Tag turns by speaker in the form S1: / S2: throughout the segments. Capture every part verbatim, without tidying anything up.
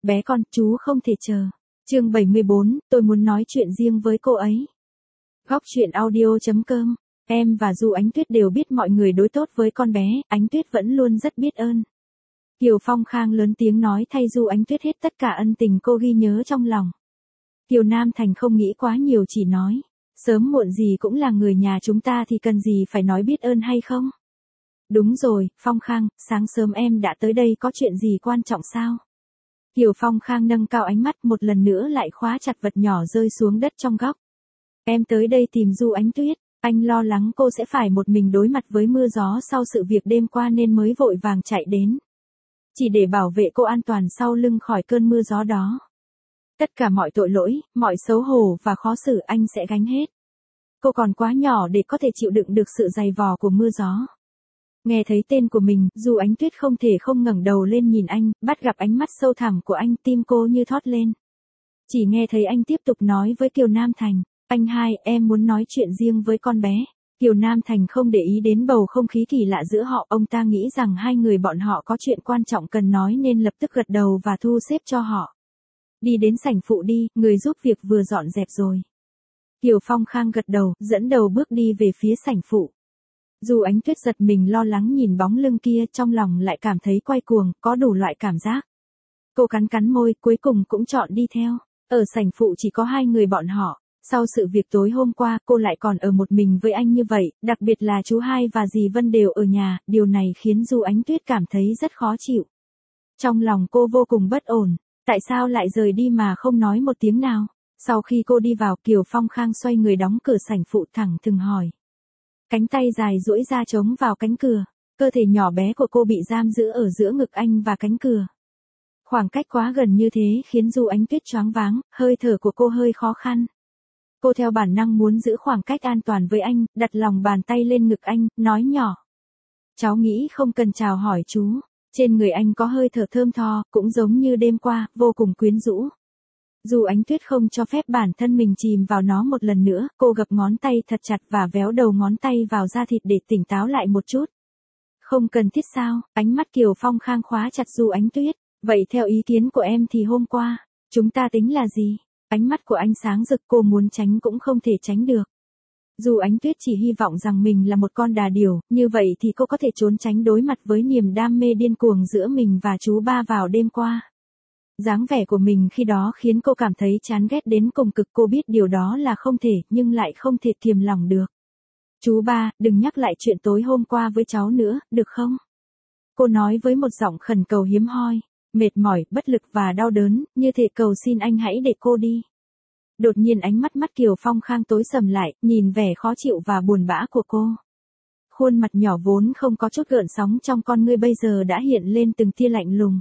S1: bé con, chú không thể chờ. Chương bảy mươi bốn, tôi muốn nói chuyện riêng với cô ấy. Góc truyện audio chấm com. Em và Du Ánh Tuyết đều biết mọi người đối tốt với con bé, Ánh Tuyết vẫn luôn rất biết ơn. Kiều Phong Khang lớn tiếng nói thay Du Ánh Tuyết hết tất cả ân tình cô ghi nhớ trong lòng. Kiều Nam Thành không nghĩ quá nhiều chỉ nói, sớm muộn gì cũng là người nhà chúng ta thì cần gì phải nói biết ơn hay không? Đúng rồi, Phong Khang, sáng sớm em đã tới đây có chuyện gì quan trọng sao? Kiều Phong Khang nâng cao ánh mắt một lần nữa lại khóa chặt vật nhỏ rơi xuống đất trong góc. Em tới đây tìm Du Ánh Tuyết, anh lo lắng cô sẽ phải một mình đối mặt với mưa gió sau sự việc đêm qua nên mới vội vàng chạy đến. Chỉ để bảo vệ cô an toàn sau lưng khỏi cơn mưa gió đó. Tất cả mọi tội lỗi, mọi xấu hổ và khó xử anh sẽ gánh hết. Cô còn quá nhỏ để có thể chịu đựng được sự dày vò của mưa gió. Nghe thấy tên của mình, Du Ánh Tuyết không thể không ngẩng đầu lên nhìn anh, bắt gặp ánh mắt sâu thẳm của anh, tim cô như thót lên. Chỉ nghe thấy anh tiếp tục nói với Kiều Nam Thành, anh hai, em muốn nói chuyện riêng với con bé. Kiều Nam Thành không để ý đến bầu không khí kỳ lạ giữa họ, ông ta nghĩ rằng hai người bọn họ có chuyện quan trọng cần nói nên lập tức gật đầu và thu xếp cho họ. Đi đến sảnh phụ đi, người giúp việc vừa dọn dẹp rồi. Kiều Phong Khang gật đầu, dẫn đầu bước đi về phía sảnh phụ. Du Ánh Tuyết giật mình lo lắng nhìn bóng lưng kia, trong lòng lại cảm thấy quay cuồng, có đủ loại cảm giác. Cô cắn cắn môi, cuối cùng cũng chọn đi theo. Ở sảnh phụ chỉ có hai người bọn họ. Sau sự việc tối hôm qua, cô lại còn ở một mình với anh như vậy, đặc biệt là chú hai và dì Vân đều ở nhà, điều này khiến Du Ánh Tuyết cảm thấy rất khó chịu. Trong lòng cô vô cùng bất ổn, tại sao lại rời đi mà không nói một tiếng nào? Sau khi cô đi vào, Kiều Phong Khang xoay người đóng cửa sảnh phụ thẳng thừng hỏi. Cánh tay dài duỗi ra chống vào cánh cửa, cơ thể nhỏ bé của cô bị giam giữ ở giữa ngực anh và cánh cửa. Khoảng cách quá gần như thế khiến Du Ánh Tuyết choáng váng, hơi thở của cô hơi khó khăn. Cô theo bản năng muốn giữ khoảng cách an toàn với anh, đặt lòng bàn tay lên ngực anh, nói nhỏ. Cháu nghĩ không cần chào hỏi chú, trên người anh có hơi thở thơm tho, cũng giống như đêm qua, vô cùng quyến rũ. Du Ánh Tuyết không cho phép bản thân mình chìm vào nó một lần nữa, cô gập ngón tay thật chặt và véo đầu ngón tay vào da thịt để tỉnh táo lại một chút. Không cần thiết sao? Ánh mắt Kiều Phong Khang khóa chặt Du Ánh Tuyết. Vậy theo ý kiến của em thì hôm qua, chúng ta tính là gì? Ánh mắt của anh sáng rực, cô muốn tránh cũng không thể tránh được. Du Ánh Tuyết chỉ hy vọng rằng mình là một con đà điểu, như vậy thì cô có thể trốn tránh đối mặt với niềm đam mê điên cuồng giữa mình và chú ba vào đêm qua. Dáng vẻ của mình khi đó khiến cô cảm thấy chán ghét đến cùng cực, cô biết điều đó là không thể, nhưng lại không thể kiềm lòng được. Chú ba, đừng nhắc lại chuyện tối hôm qua với cháu nữa, được không? Cô nói với một giọng khẩn cầu hiếm hoi, mệt mỏi, bất lực và đau đớn, như thể cầu xin anh hãy để cô đi. Đột nhiên ánh mắt mắt Kiều Phong Khang tối sầm lại, nhìn vẻ khó chịu và buồn bã của cô. Khuôn mặt nhỏ vốn không có chút gợn sóng trong con ngươi bây giờ đã hiện lên từng tia lạnh lùng.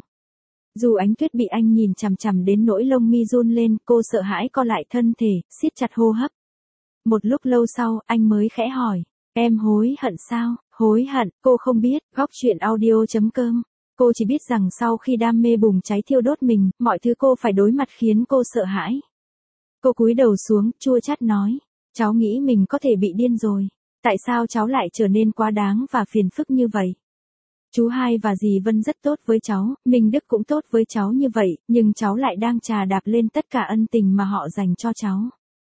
S1: Du Ánh Tuyết bị anh nhìn chằm chằm đến nỗi lông mi run lên, cô sợ hãi co lại thân thể, siết chặt hô hấp. Một lúc lâu sau, anh mới khẽ hỏi, em hối hận sao? Hối hận, cô không biết. Góc truyện audio chấm com. Cô chỉ biết rằng sau khi đam mê bùng cháy thiêu đốt mình, mọi thứ cô phải đối mặt khiến cô sợ hãi. Cô cúi đầu xuống, chua chát nói, cháu nghĩ mình có thể bị điên rồi. Tại sao cháu lại trở nên quá đáng và phiền phức như vậy? Chú hai và dì Vân rất tốt với cháu, Minh Đức cũng tốt với cháu như vậy, nhưng cháu lại đang trà đạp lên tất cả ân tình mà họ dành cho cháu.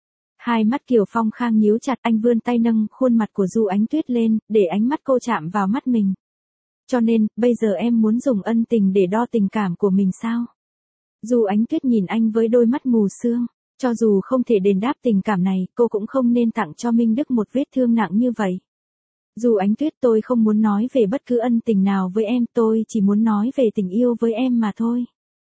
S1: Hai mắt Kiều Phong Khang nhíu chặt, anh vươn tay nâng khuôn mặt của Du Ánh Tuyết lên, để ánh mắt cô chạm vào mắt mình. Cho nên, bây giờ em muốn dùng ân tình để đo tình cảm của mình sao? Du Ánh Tuyết nhìn anh với đôi mắt mù sương, cho dù không thể đền đáp tình cảm này, cô cũng không nên tặng cho Minh Đức một vết thương nặng như vậy. Du Ánh Tuyết, tôi không muốn nói về bất cứ ân tình nào với em, tôi chỉ muốn nói về tình yêu với em mà thôi.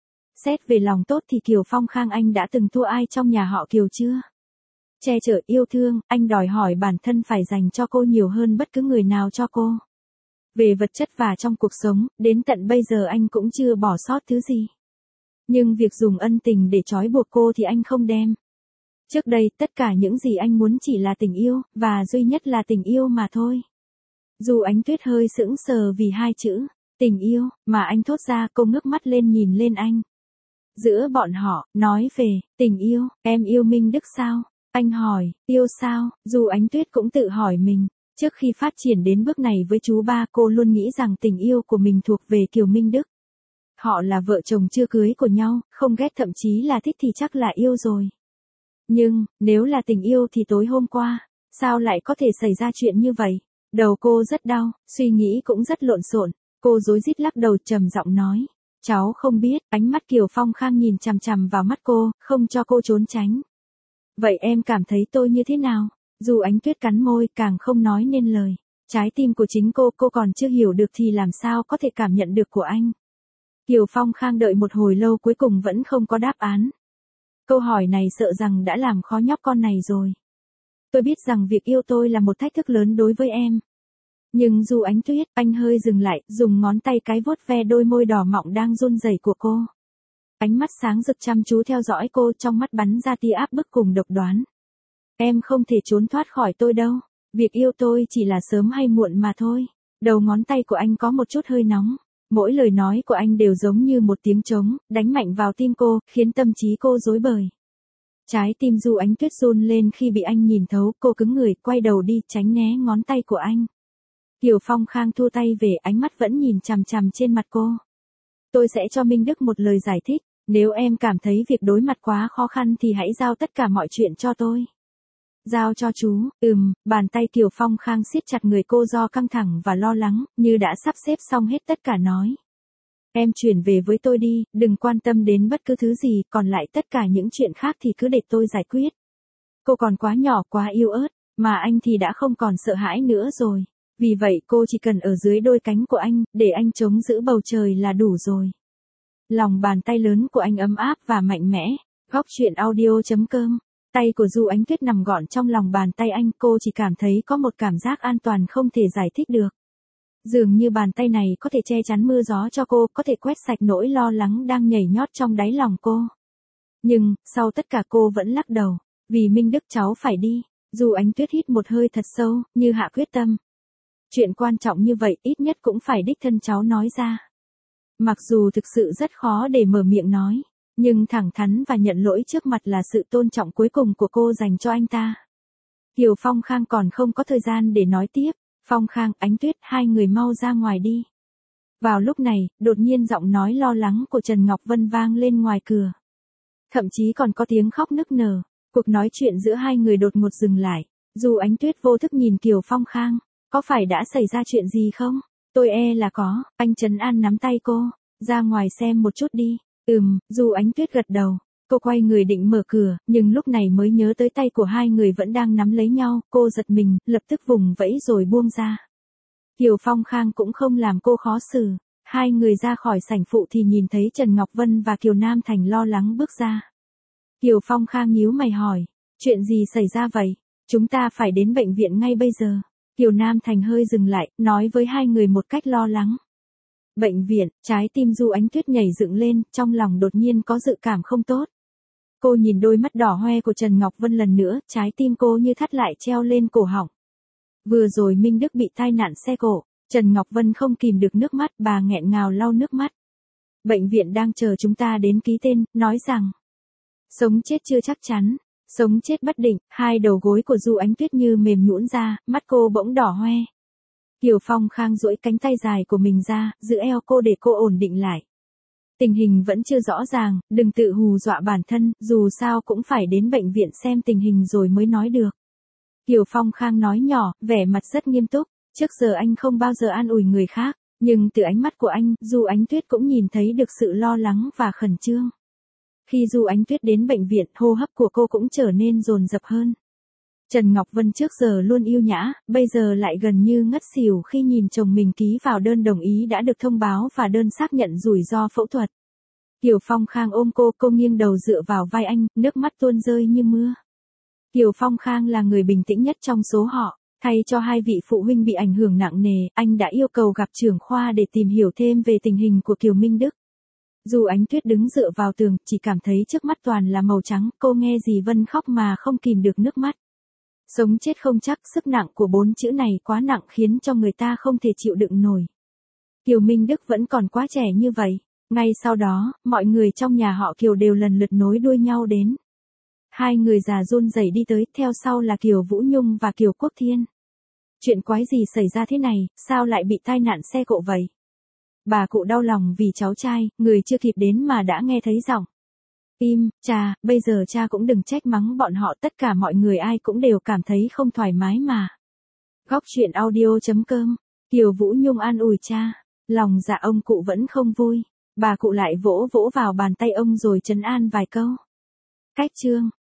S1: Xét về lòng tốt thì Kiều Phong Khang anh đã từng thua ai trong nhà họ Kiều chưa? Che chở yêu thương, anh đòi hỏi bản thân phải dành cho cô nhiều hơn bất cứ người nào cho cô. Về vật chất và trong cuộc sống, đến tận bây giờ anh cũng chưa bỏ sót thứ gì. Nhưng việc dùng ân tình để trói buộc cô thì anh không đem. Trước đây, tất cả những gì anh muốn chỉ là tình yêu, và duy nhất là tình yêu mà thôi. Du Ánh Tuyết hơi sững sờ vì hai chữ, tình yêu, mà anh thốt ra, cô ngước mắt lên nhìn lên anh. Giữa bọn họ, nói về, tình yêu, em yêu Minh Đức sao? Anh hỏi, yêu sao? Du Ánh Tuyết cũng tự hỏi mình. Trước khi phát triển đến bước này với chú ba, cô luôn nghĩ rằng tình yêu của mình thuộc về Kiều Minh Đức. Họ là vợ chồng chưa cưới của nhau, không ghét thậm chí là thích thì chắc là yêu rồi. Nhưng, nếu là tình yêu thì tối hôm qua, sao lại có thể xảy ra chuyện như vậy? Đầu cô rất đau, suy nghĩ cũng rất lộn xộn. Cô rối rít lắc đầu trầm giọng nói. Cháu không biết, ánh mắt Kiều Phong Khang nhìn chằm chằm vào mắt cô, không cho cô trốn tránh. Vậy em cảm thấy tôi như thế nào? Dù Ánh Tuyết cắn môi càng không nói nên lời. Trái tim của chính cô cô còn chưa hiểu được thì làm sao có thể cảm nhận được của anh. Kiều Phong Khang đợi một hồi lâu cuối cùng vẫn không có đáp án. Câu hỏi này sợ rằng đã làm khó nhóc con này rồi. Tôi biết rằng việc yêu tôi là một thách thức lớn đối với em. Nhưng dù Ánh Tuyết, anh hơi dừng lại, dùng ngón tay cái vuốt ve đôi môi đỏ mọng đang run rẩy của cô. Ánh mắt sáng rực chăm chú theo dõi cô, trong mắt bắn ra tia áp bức cùng độc đoán. Em không thể trốn thoát khỏi tôi đâu. Việc yêu tôi chỉ là sớm hay muộn mà thôi. Đầu ngón tay của anh có một chút hơi nóng. Mỗi lời nói của anh đều giống như một tiếng trống, đánh mạnh vào tim cô, khiến tâm trí cô rối bời. Trái tim Du Ánh Tuyết run lên khi bị anh nhìn thấu, cô cứng người, quay đầu đi, tránh né ngón tay của anh. Kiều Phong Khang thua tay về, ánh mắt vẫn nhìn chằm chằm trên mặt cô. Tôi sẽ cho Minh Đức một lời giải thích, nếu em cảm thấy việc đối mặt quá khó khăn thì hãy giao tất cả mọi chuyện cho tôi. Giao cho chú, ừm, bàn tay Kiều Phong Khang siết chặt người cô do căng thẳng và lo lắng, như đã sắp xếp xong hết tất cả nói. Em chuyển về với tôi đi, đừng quan tâm đến bất cứ thứ gì, còn lại tất cả những chuyện khác thì cứ để tôi giải quyết. Cô còn quá nhỏ, quá yếu ớt, mà anh thì đã không còn sợ hãi nữa rồi. Vì vậy cô chỉ cần ở dưới đôi cánh của anh, để anh chống giữ bầu trời là đủ rồi. Lòng bàn tay lớn của anh ấm áp và mạnh mẽ. Góc truyện audio chấm com. Tay của Du Ánh Tuyết nằm gọn trong lòng bàn tay anh, cô chỉ cảm thấy có một cảm giác an toàn không thể giải thích được. Dường như bàn tay này có thể che chắn mưa gió cho cô, có thể quét sạch nỗi lo lắng đang nhảy nhót trong đáy lòng cô. Nhưng, sau tất cả cô vẫn lắc đầu. Vì Minh Đức cháu phải đi. Du Ánh Tuyết hít một hơi thật sâu, như hạ quyết tâm. Chuyện quan trọng như vậy ít nhất cũng phải đích thân cháu nói ra. Mặc dù thực sự rất khó để mở miệng nói, nhưng thẳng thắn và nhận lỗi trước mặt là sự tôn trọng cuối cùng của cô dành cho anh ta. Kiều Phong Khang còn không có thời gian để nói tiếp. Phong Khang, Ánh Tuyết, hai người mau ra ngoài đi. Vào lúc này, đột nhiên giọng nói lo lắng của Trần Ngọc Vân vang lên ngoài cửa. Thậm chí còn có tiếng khóc nức nở. Cuộc nói chuyện giữa hai người đột ngột dừng lại. Dù Ánh Tuyết vô thức nhìn Kiều Phong Khang. Có phải đã xảy ra chuyện gì không? Tôi e là có. Anh trấn an nắm tay cô. Ra ngoài xem một chút đi. Ừm, Dù Ánh Tuyết gật đầu. Cô quay người định mở cửa, nhưng lúc này mới nhớ tới tay của hai người vẫn đang nắm lấy nhau. Cô giật mình, lập tức vùng vẫy rồi buông ra. Kiều Phong Khang cũng không làm cô khó xử. Hai người ra khỏi sảnh phụ thì nhìn thấy Trần Ngọc Vân và Kiều Nam Thành lo lắng bước ra. Kiều Phong Khang nhíu mày hỏi. Chuyện gì xảy ra vậy? Chúng ta phải đến bệnh viện ngay bây giờ. Kiều Nam Thành hơi dừng lại, nói với hai người một cách lo lắng. Bệnh viện, trái tim Du Ánh Tuyết nhảy dựng lên, trong lòng đột nhiên có dự cảm không tốt. Cô nhìn đôi mắt đỏ hoe của Trần Ngọc Vân lần nữa, trái tim cô như thắt lại treo lên cổ họng. Vừa rồi Minh Đức bị tai nạn xe cộ, Trần Ngọc Vân không kìm được nước mắt, bà nghẹn ngào lau nước mắt. Bệnh viện đang chờ chúng ta đến ký tên, nói rằng sống chết chưa chắc chắn. Sống chết bất định, hai đầu gối của Du Ánh Tuyết như mềm nhũn ra, mắt cô bỗng đỏ hoe. Kiều Phong Khang duỗi cánh tay dài của mình ra, giữ eo cô để cô ổn định lại. Tình hình vẫn chưa rõ ràng, đừng tự hù dọa bản thân, dù sao cũng phải đến bệnh viện xem tình hình rồi mới nói được. Kiều Phong Khang nói nhỏ, vẻ mặt rất nghiêm túc, trước giờ anh không bao giờ an ủi người khác, nhưng từ ánh mắt của anh, Du Ánh Tuyết cũng nhìn thấy được sự lo lắng và khẩn trương. Khi Du Ánh Tuyết đến bệnh viện, hô hấp của cô cũng trở nên dồn dập hơn. Trần Ngọc Vân trước giờ luôn yêu nhã, bây giờ lại gần như ngất xỉu khi nhìn chồng mình ký vào đơn đồng ý đã được thông báo và đơn xác nhận rủi ro phẫu thuật. Kiều Phong Khang ôm cô, cô nghiêng đầu dựa vào vai anh, nước mắt tuôn rơi như mưa. Kiều Phong Khang là người bình tĩnh nhất trong số họ, thay cho hai vị phụ huynh bị ảnh hưởng nặng nề, anh đã yêu cầu gặp trưởng khoa để tìm hiểu thêm về tình hình của Kiều Minh Đức. Dù Ánh Tuyết đứng dựa vào tường, chỉ cảm thấy trước mắt toàn là màu trắng, cô nghe dì Vân khóc mà không kìm được nước mắt. Sống chết không chắc, sức nặng của bốn chữ này quá nặng khiến cho người ta không thể chịu đựng nổi. Kiều Minh Đức vẫn còn quá trẻ như vậy. Ngay sau đó, mọi người trong nhà họ Kiều đều lần lượt nối đuôi nhau đến. Hai người già run rẩy đi tới, theo sau là Kiều Vũ Nhung và Kiều Quốc Thiên. Chuyện quái gì xảy ra thế này, sao lại bị tai nạn xe cộ vậy? Bà cụ đau lòng vì cháu trai, người chưa kịp đến mà đã nghe thấy giọng. Im, cha, bây giờ cha cũng đừng trách mắng bọn họ, tất cả mọi người ai cũng đều cảm thấy không thoải mái mà. Góc truyện audio chấm com, Kiều Vũ Nhung an ủi cha, lòng dạ ông cụ vẫn không vui, bà cụ lại vỗ vỗ vào bàn tay ông rồi trấn an vài câu. Cách chương